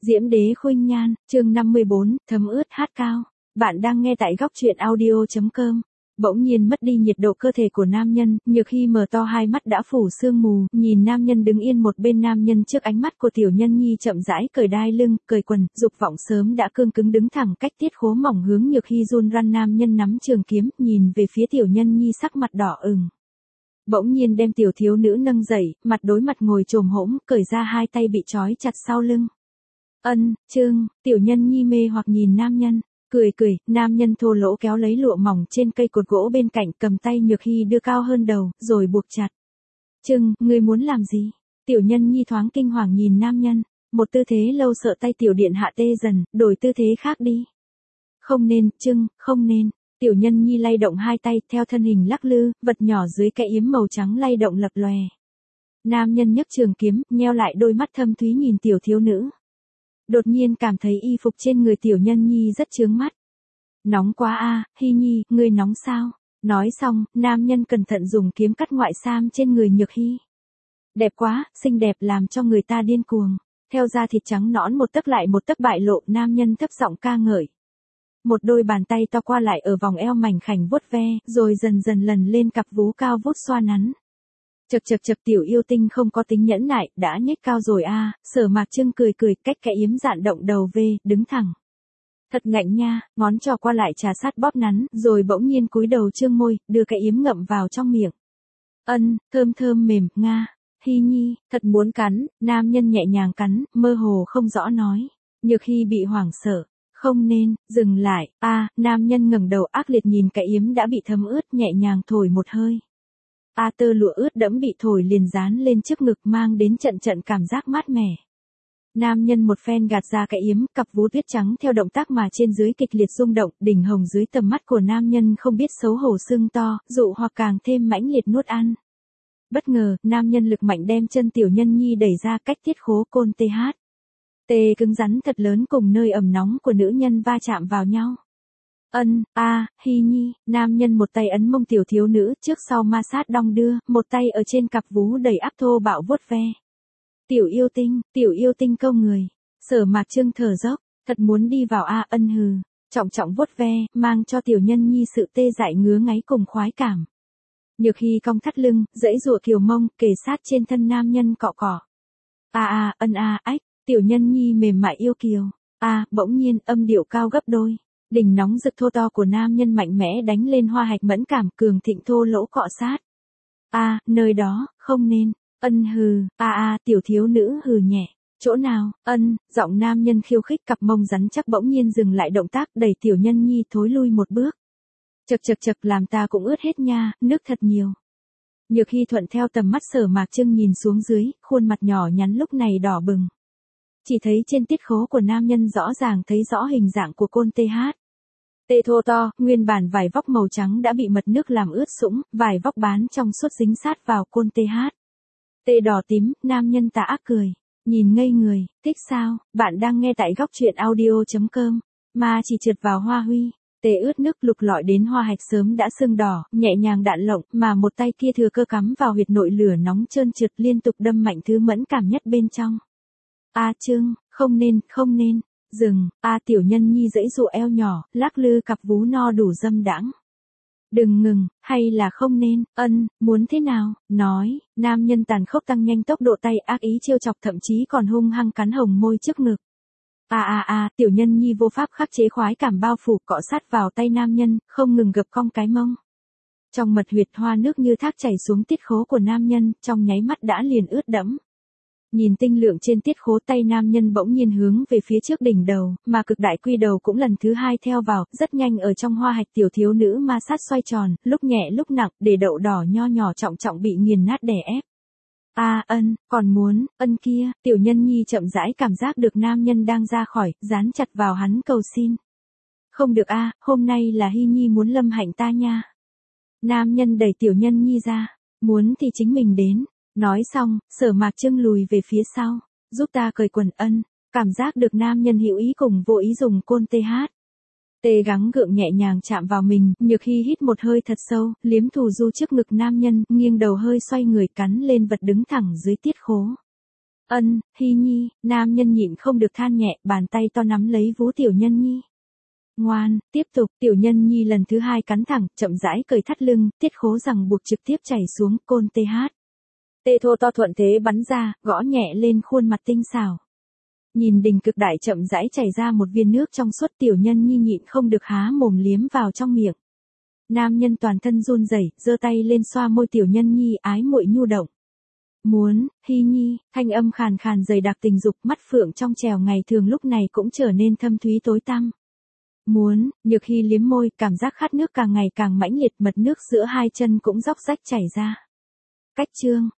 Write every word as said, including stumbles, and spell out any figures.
Diễm đế khuynh nhan, chương năm mươi bốn, thấm ướt hát cao. Bạn đang nghe tại góc truyện audio chấm com. Bỗng nhiên mất đi nhiệt độ cơ thể của nam nhân, Nhược Hy mở to hai mắt đã phủ sương mù, nhìn nam nhân đứng yên một bên nam nhân trước ánh mắt của tiểu nhân nhi chậm rãi cởi đai lưng, cởi quần, dục vọng sớm đã cương cứng đứng thẳng cách tiết khố mỏng hướng Nhược Hy run run nam nhân nắm trường kiếm, nhìn về phía tiểu nhân nhi sắc mặt đỏ ửng. Bỗng nhiên đem tiểu thiếu nữ nâng dậy, mặt đối mặt ngồi chồm hỗn, cởi ra hai tay bị trói chặt sau lưng. Ân, Trương, tiểu nhân nhi mê hoặc nhìn nam nhân, cười cười, nam nhân thô lỗ kéo lấy lụa mỏng trên cây cột gỗ bên cạnh cầm tay Nhược Hy đưa cao hơn đầu, rồi buộc chặt. Trương, ngươi muốn làm gì? Tiểu nhân nhi thoáng kinh hoàng nhìn nam nhân, một tư thế lâu sợ tay tiểu điện hạ tê dần, đổi tư thế khác đi. Không nên, Trương, không nên. Tiểu nhân nhi lay động hai tay theo thân hình lắc lư, vật nhỏ dưới cái yếm màu trắng lay động lập lòe. Nam nhân nhấc trường kiếm, nheo lại đôi mắt thâm thúy nhìn tiểu thiếu nữ. Đột nhiên cảm thấy y phục trên người tiểu nhân nhi rất chướng mắt. Nóng quá a, à, Hy nhi, ngươi nóng sao? Nói xong, nam nhân cẩn thận dùng kiếm cắt ngoại sam trên người Nhược Hy. Đẹp quá, xinh đẹp làm cho người ta điên cuồng. Theo da thịt trắng nõn một tấc lại một tấc bại lộ, nam nhân thấp giọng ca ngợi. Một đôi bàn tay to qua lại ở vòng eo mảnh khảnh vuốt ve, rồi dần dần lần lên cặp vú cao vút xoa nắn. Chật chật chật tiểu yêu tinh không có tính nhẫn nại, đã nhếch cao rồi a, à, Sở Mạc Trưng cười cười, cách cái yếm dạn động đầu về, đứng thẳng. Thật ngạnh nha, ngón trỏ qua lại trà sát bóp nắn, rồi bỗng nhiên cúi đầu trương môi, đưa cái yếm ngậm vào trong miệng. Ân, thơm thơm mềm, nga, Hy nhi, thật muốn cắn, nam nhân nhẹ nhàng cắn, mơ hồ không rõ nói. Nhược Hy bị hoảng sợ. Không nên, dừng lại, a, à, nam nhân ngẩng đầu ác liệt nhìn cái yếm đã bị thấm ướt nhẹ nhàng thổi một hơi. A à, tơ lụa ướt đẫm bị thổi liền dán lên trước ngực mang đến trận trận cảm giác mát mẻ. Nam nhân một phen gạt ra cái yếm, cặp vú tuyết trắng theo động tác mà trên dưới kịch liệt rung động, đỉnh hồng dưới tầm mắt của nam nhân không biết xấu hổ sưng to, dụ hoặc càng thêm mãnh liệt nuốt ăn. Bất ngờ, nam nhân lực mạnh đem chân tiểu nhân nhi đẩy ra cách tiết khố côn tê hát. Tê cứng rắn thật lớn cùng nơi ẩm nóng của nữ nhân va chạm vào nhau. Ân, a, à, Hy nhi, nam nhân một tay ấn mông tiểu thiếu nữ trước sau ma sát đong đưa, một tay ở trên cặp vú đầy áp thô bạo vuốt ve. Tiểu yêu tinh, tiểu yêu tinh câu người. Sở Mạc Trưng thở dốc, thật muốn đi vào a, ân hừ, trọng trọng vuốt ve, mang cho tiểu nhân nhi sự tê dại ngứa ngáy cùng khoái cảm. Nhược Hy cong thắt lưng, dãy dụa kiều mông, kề sát trên thân nam nhân cọ cọ. A a, ân a, ách. Tiểu nhân nhi mềm mại yêu kiều. A, à, bỗng nhiên âm điệu cao gấp đôi. Đỉnh nóng rực thô to của nam nhân mạnh mẽ đánh lên hoa hạch mẫn cảm cường thịnh thô lỗ cọ sát. A, à, nơi đó, không nên. Ân hừ, a à, a, à, tiểu thiếu nữ hừ nhẹ. Chỗ nào, ân, giọng nam nhân khiêu khích cặp mông rắn chắc bỗng nhiên dừng lại động tác đẩy tiểu nhân nhi thối lui một bước. Chật chật chật làm ta cũng ướt hết nha, nước thật nhiều. Nhược Hy thuận theo tầm mắt Sở Mạc Trưng nhìn xuống dưới, khuôn mặt nhỏ nhắn lúc này đỏ bừng. Chỉ thấy trên tiết khố của nam nhân rõ ràng thấy rõ hình dạng của côn tê hát. Tê thô to, nguyên bản vải vóc màu trắng đã bị mật nước làm ướt sũng, vải vóc bán trong suốt dính sát vào côn tê hát. Tê đỏ tím, nam nhân tà ác cười, nhìn ngây người, thích sao, bạn đang nghe tại góc truyện audio chấm com, mà chỉ trượt vào hoa huy. Tê ướt nước lục lọi đến hoa hạch sớm đã sưng đỏ, nhẹ nhàng đạn lộng, mà một tay kia thừa cơ cắm vào huyệt nội lửa nóng trơn trượt liên tục đâm mạnh thứ mẫn cảm nhất bên trong. A à, Trương, không nên, không nên, dừng, a à, tiểu nhân nhi dãy dụ eo nhỏ, lắc lư cặp vú no đủ dâm đãng. Đừng ngừng, hay là không nên, ân, muốn thế nào, nói, nam nhân tàn khốc tăng nhanh tốc độ tay ác ý trêu chọc thậm chí còn hung hăng cắn hồng môi trước ngực. A a a, tiểu nhân nhi vô pháp khắc chế khoái cảm bao phủ cọ sát vào tay nam nhân, không ngừng gập cong cái mông. Trong mật huyệt hoa nước như thác chảy xuống tiết khố của nam nhân, trong nháy mắt đã liền ướt đẫm. Nhìn tinh lượng trên tiết khố tay nam nhân bỗng nhiên hướng về phía trước đỉnh đầu, mà cực đại quy đầu cũng lần thứ hai theo vào, rất nhanh ở trong hoa hạch tiểu thiếu nữ ma sát xoay tròn, lúc nhẹ lúc nặng, để đậu đỏ nho nhỏ trọng trọng bị nghiền nát đè ép. A à, ân, còn muốn, ân kia, tiểu nhân nhi chậm rãi cảm giác được nam nhân đang ra khỏi, dán chặt vào hắn cầu xin. Không được a, à, hôm nay là Hy nhi muốn lâm hạnh ta nha. Nam nhân đẩy tiểu nhân nhi ra, muốn thì chính mình đến. Nói xong, Sở Mạc Trưng lùi về phía sau, giúp ta cởi quần ân, cảm giác được nam nhân hữu ý cùng vô ý dùng côn tê hát. Tê gắng gượng nhẹ nhàng chạm vào mình, Nhược Hy hít một hơi thật sâu, liếm thù du trước ngực nam nhân, nghiêng đầu hơi xoay người cắn lên vật đứng thẳng dưới tiết khố. Ân, Hy Nhi, nam nhân nhịn không được than nhẹ, bàn tay to nắm lấy vú Tiểu Nhân Nhi. Ngoan, tiếp tục, Tiểu Nhân Nhi lần thứ hai cắn thẳng, chậm rãi cởi thắt lưng, tiết khố rằng buộc trực tiếp chảy xuống, côn tê hát. Tê thô to thuận thế bắn ra, gõ nhẹ lên khuôn mặt tinh xảo. Nhìn đình cực đại chậm rãi chảy ra một viên nước trong suốt, Tiểu Nhân Nhi nhịn không được há mồm liếm vào trong miệng. Nam nhân toàn thân run rẩy, giơ tay lên xoa môi Tiểu Nhân Nhi, ái muội nhu động. Muốn, Hy Nhi, thanh âm khàn khàn dày đặc tình dục, mắt phượng trong trèo ngày thường lúc này cũng trở nên thâm thúy tối tăm. Muốn, Nhược Hy liếm môi, cảm giác khát nước càng ngày càng mãnh liệt, mật nước giữa hai chân cũng róc rách chảy ra. Cách chương,